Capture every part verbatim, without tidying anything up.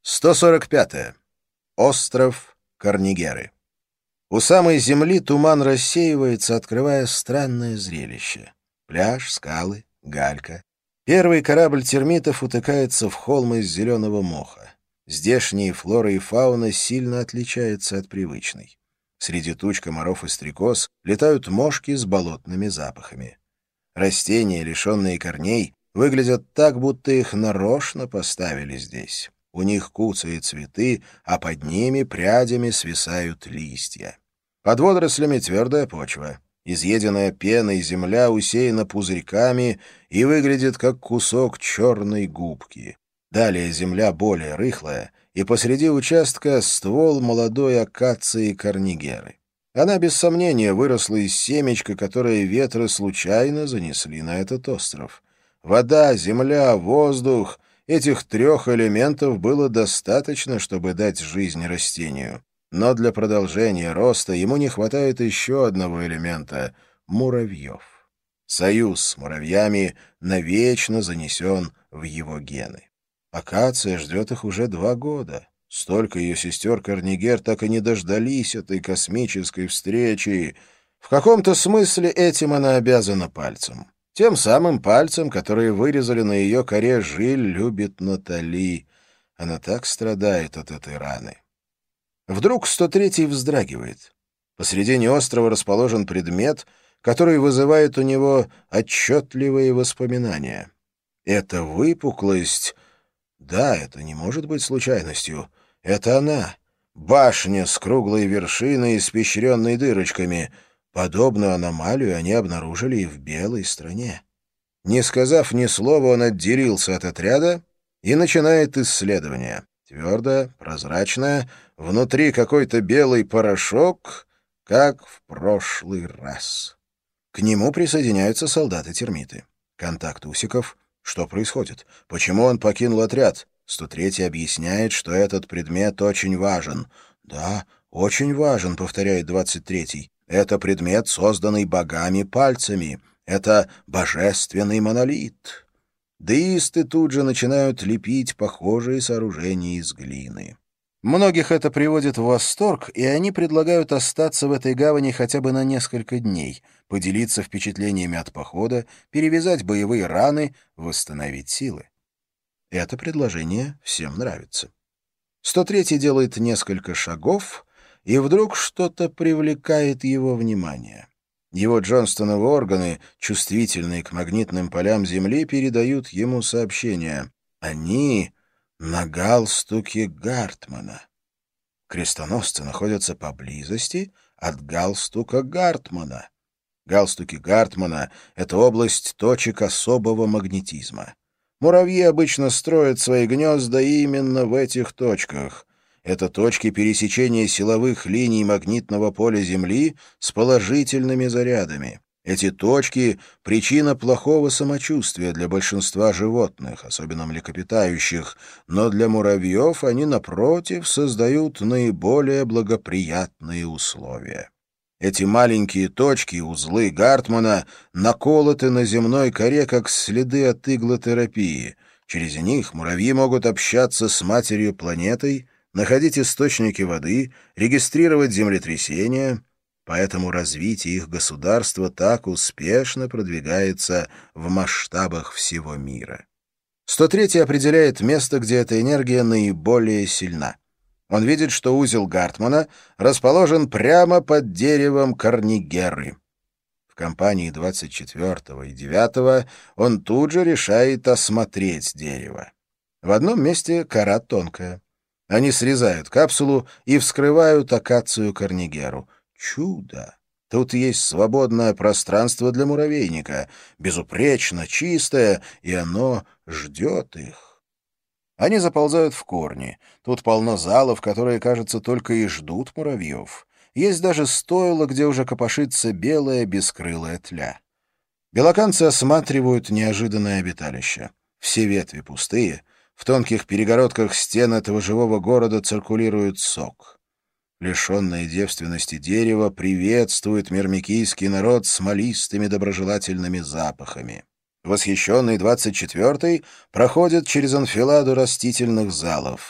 сто сорок пятое. Остров Корнигеры. У самой земли туман рассеивается, открывая странное зрелище. Пляж, скалы, галька. Первый корабль термитов утыкается в холм из зеленого моха. Здешние флора и фауна сильно отличаются от привычной. Среди туч комаров и стрекоз летают мошки с болотными запахами. Растения, лишенные корней, выглядят так, будто их нарочно поставили здесь. У них куцые цветы, а под ними прядями свисают листья. Под водорослями твердая почва. Изъеденная пеной земля усеяна пузырьками и выглядит как кусок черной губки. Далее земля более рыхлая, и посреди участка ствол молодой акации корнигеры. Она, без сомнения, выросла из семечка, которое ветры случайно занесли на этот остров. Вода, земля, воздух — этих трех элементов было достаточно, чтобы дать жизнь растению. Но для продолжения роста ему не хватает еще одного элемента — муравьев. Союз с муравьями навечно занесен в его гены. Акация ждет их уже два года. Столько ее сестер Корнигер так и не дождались этой космической встречи. В каком-то смысле этим она обязана пальцем. Тем самым пальцем, которые вырезали на ее коре «Жиль любит Натали». Она так страдает от этой раны. Вдруг сто третий вздрагивает. Посредине острова расположен предмет, который вызывает у него отчетливые воспоминания. Это выпуклость... Да, это не может быть случайностью. Это она. Башня с круглой вершиной, испещренной дырочками. Подобную аномалию они обнаружили и в белой стране. Не сказав ни слова, он отделился от отряда и начинает исследование. Твердое, прозрачное, внутри какой-то белый порошок, как в прошлый раз. К нему присоединяются солдаты-термиты. Контакт усиков. Что происходит? Почему он покинул отряд? сто третий объясняет, что этот предмет очень важен. «Да, очень важен», — повторяет двадцать третий. «Это предмет, созданный богами пальцами. Это божественный монолит». Деисты тут же начинают лепить похожие сооружения из глины. Многих это приводит в восторг, и они предлагают остаться в этой гавани хотя бы на несколько дней, поделиться впечатлениями от похода, перевязать боевые раны, восстановить силы. Это предложение всем нравится. сто третий делает несколько шагов, и вдруг что-то привлекает его внимание. Его Джонстоновы органы, чувствительные к магнитным полям Земли, передают ему сообщение. Они на галстуке Гартмана. Крестоносцы находятся поблизости от галстука Гартмана. Галстуки Гартмана — это область точек особого магнетизма. Муравьи обычно строят свои гнезда именно в этих точках. Это точки пересечения силовых линий магнитного поля Земли с положительными зарядами. Эти точки — причина плохого самочувствия для большинства животных, особенно млекопитающих, но для муравьев они, напротив, создают наиболее благоприятные условия. Эти маленькие точки, узлы Гартмана, наколоты на земной коре, как следы от иглотерапии. Через них муравьи могут общаться с матерью-планетой, находить источники воды, регистрировать землетрясения. Поэтому развитие их государства так успешно продвигается в масштабах всего мира. сто третий определяет место, где эта энергия наиболее сильна. Он видит, что узел Гартмана расположен прямо под деревом Корнигеры. В компании двадцать четвёртого и девятого он тут же решает осмотреть дерево. В одном месте кора тонкая. Они срезают капсулу и вскрывают акацию Корнигеру. Чудо! Тут есть свободное пространство для муравейника, безупречно чистое, и оно ждет их. Они заползают в корни. Тут полно залов, которые, кажется, только и ждут муравьев. Есть даже стойло, где уже копошится белая бескрылая тля. Белоканцы осматривают неожиданное обиталище. Все ветви пустые. В тонких перегородках стен этого живого города циркулирует сок. Лишенное девственности дерево приветствует мирмикийский народ смолистыми доброжелательными запахами. Восхищенный двадцать четвёртый проходит через анфиладу растительных залов.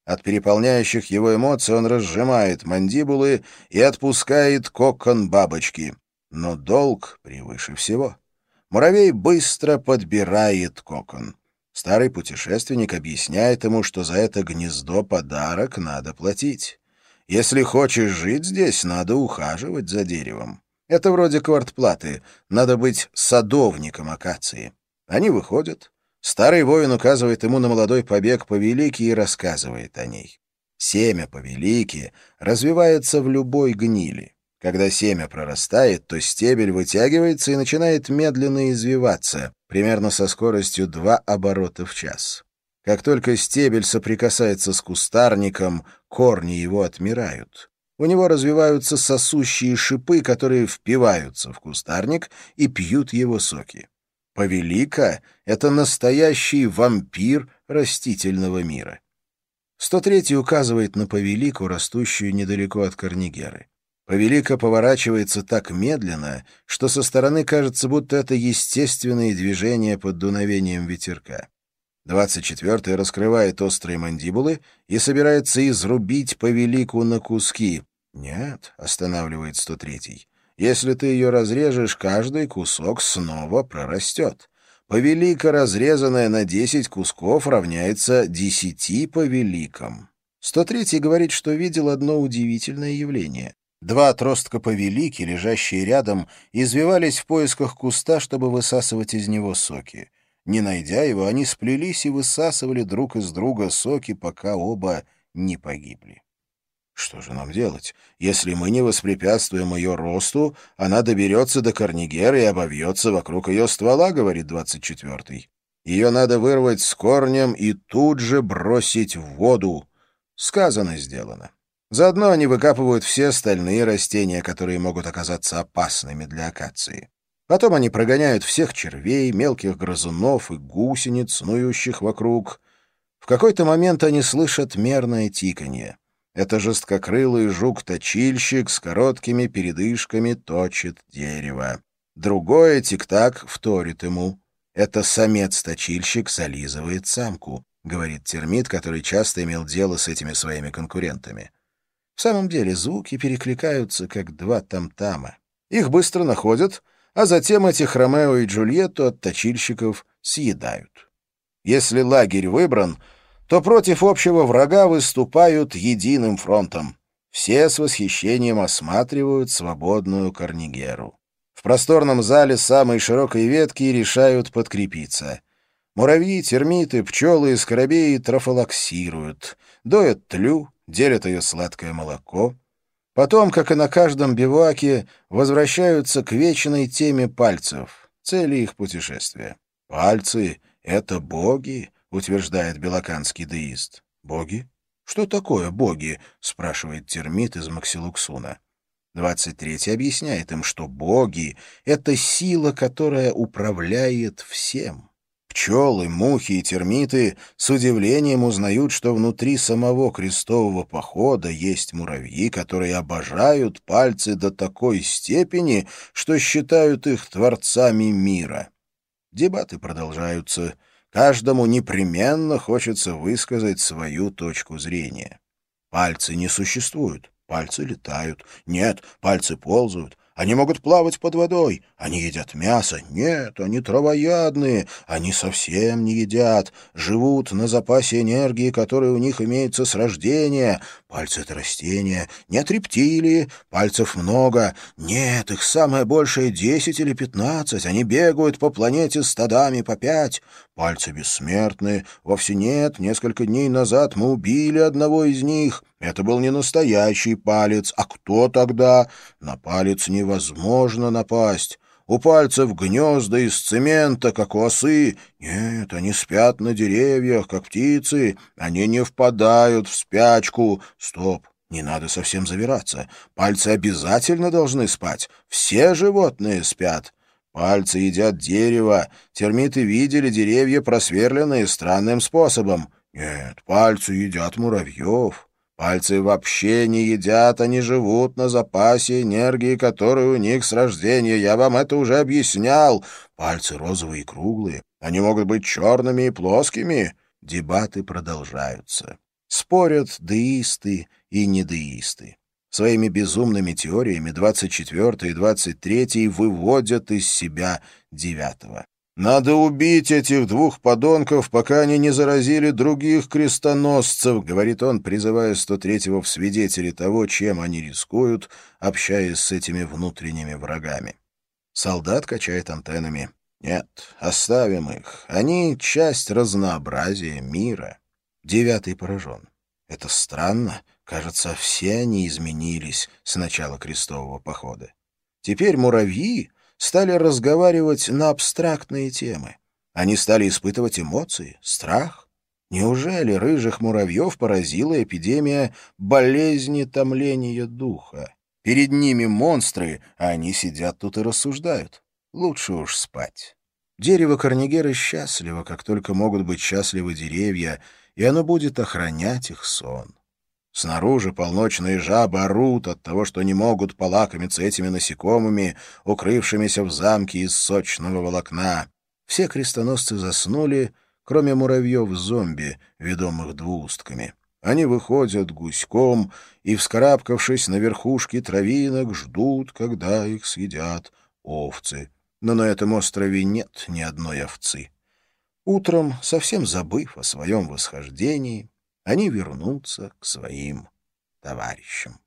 От переполняющих его эмоций он разжимает мандибулы и отпускает кокон бабочки. Но долг превыше всего. Муравей быстро подбирает кокон. Старый путешественник объясняет ему, что за это гнездо подарок надо платить. Если хочешь жить здесь, надо ухаживать за деревом. Это вроде квартплаты. Надо быть садовником акации. Они выходят. Старый воин указывает ему на молодой побег повелики и рассказывает о ней. Семя повелики развивается в любой гнили. Когда семя прорастает, то стебель вытягивается и начинает медленно извиваться, примерно со скоростью два оборота в час. Как только стебель соприкасается с кустарником, корни его отмирают. У него развиваются сосущие шипы, которые впиваются в кустарник и пьют его соки. Повелика — это настоящий вампир растительного мира. сто третий указывает на повелику, растущую недалеко от Корнигеры. Повелика поворачивается так медленно, что со стороны кажется, будто это естественные движения под дуновением ветерка. двадцать четвёртый раскрывает острые мандибулы и собирается изрубить повелику на куски. «Нет», — останавливает сто третий, — «если ты ее разрежешь, каждый кусок снова прорастет. Повелика, разрезанная на десять кусков, равняется десяти повеликам». сто третий говорит, что видел одно удивительное явление. Два отростка повелики, лежащие рядом, извивались в поисках куста, чтобы высасывать из него соки. Не найдя его, они сплелись и высасывали друг из друга соки, пока оба не погибли. Что же нам делать? Если мы не воспрепятствуем ее росту, она доберется до Корнигеры и обовьется вокруг ее ствола, говорит двадцать четвёртый. Ее надо вырвать с корнем и тут же бросить в воду. Сказано, сделано. Заодно они выкапывают все остальные растения, которые могут оказаться опасными для акации. Потом они прогоняют всех червей, мелких грызунов и гусениц, снующих вокруг. В какой-то момент они слышат мерное тиканье. Это жесткокрылый жук-точильщик с короткими передышками точит дерево. Другое тик-так вторит ему. Это самец-точильщик зализывает самку, говорит термит, который часто имел дело с этими своими конкурентами. В самом деле звуки перекликаются, как два там-тама. Их быстро находят, а затем этих Ромео и Джульетту от точильщиков съедают. Если лагерь выбран, то против общего врага выступают единым фронтом. Все с восхищением осматривают свободную Корнигеру. В просторном зале самой широкой ветки решают подкрепиться. Муравьи, термиты, пчелы и скоробеи трофалаксируют, доят тлю, делят ее сладкое молоко. Потом, как и на каждом бивуаке, возвращаются к вечной теме пальцев, цели их путешествия. «Пальцы — это боги», — утверждает белоканский деист. «Боги? Что такое боги?» — спрашивает термит из Максилуксуна. двадцать третий объясняет им, что боги — это сила, которая управляет всем. Пчелы, мухи и термиты с удивлением узнают, что внутри самого крестового похода есть муравьи, которые обожают пальцы до такой степени, что считают их творцами мира. Дебаты продолжаются. Каждому непременно хочется высказать свою точку зрения. Пальцы не существуют, пальцы летают. Нет, пальцы ползают. Они могут плавать под водой. Они едят мясо. Нет, они травоядные. Они совсем не едят. Живут на запасе энергии, которая у них имеется с рождения. Пальцы — это растения. Нет, рептилии. Пальцев много. Нет, их самое большее десять или пятнадцать. Они бегают по планете стадами по пять. Пальцы бессмертны. Вовсе нет. Несколько дней назад мы убили одного из них. Это был не настоящий палец. А кто тогда? На палец невозможно напасть. У пальцев гнезда из цемента, как у осы. Нет, они спят на деревьях, как птицы. Они не впадают в спячку. Стоп, не надо совсем завираться. Пальцы обязательно должны спать. Все животные спят. Пальцы едят дерево. Термиты видели деревья, просверленные странным способом. Нет, пальцы едят муравьев. Пальцы вообще не едят, они живут на запасе энергии, которая у них с рождения. Я вам это уже объяснял. Пальцы розовые и круглые. Они могут быть черными и плоскими. Дебаты продолжаются. Спорят деисты и недеисты. Своими безумными теориями двадцать четвёртый и двадцать третий выводят из себя девятого. «Надо убить этих двух подонков, пока они не заразили других крестоносцев», — говорит он, призывая сто третьего в свидетели того, чем они рискуют, общаясь с этими внутренними врагами. Солдат качает антеннами. «Нет, оставим их. Они — часть разнообразия мира». Девятый поражен. Это странно. Кажется, все они изменились с начала крестового похода. Теперь муравьи стали разговаривать на абстрактные темы. Они стали испытывать эмоции, страх. Неужели рыжих муравьев поразила эпидемия болезни томления духа? Перед ними монстры, а они сидят тут и рассуждают. Лучше уж спать. Дерево Корнигеры счастливо, как только могут быть счастливы деревья, и оно будет охранять их сон. Снаружи полночные жабы орут от того, что не могут полакомиться этими насекомыми, укрывшимися в замке из сочного волокна. Все крестоносцы заснули, кроме муравьев-зомби, ведомых двуустками. Они выходят гуськом и, вскарабкавшись на верхушки травинок, ждут, когда их съедят овцы. Но на этом острове нет ни одной овцы. Утром, совсем забыв о своем восхождении, они вернутся к своим товарищам.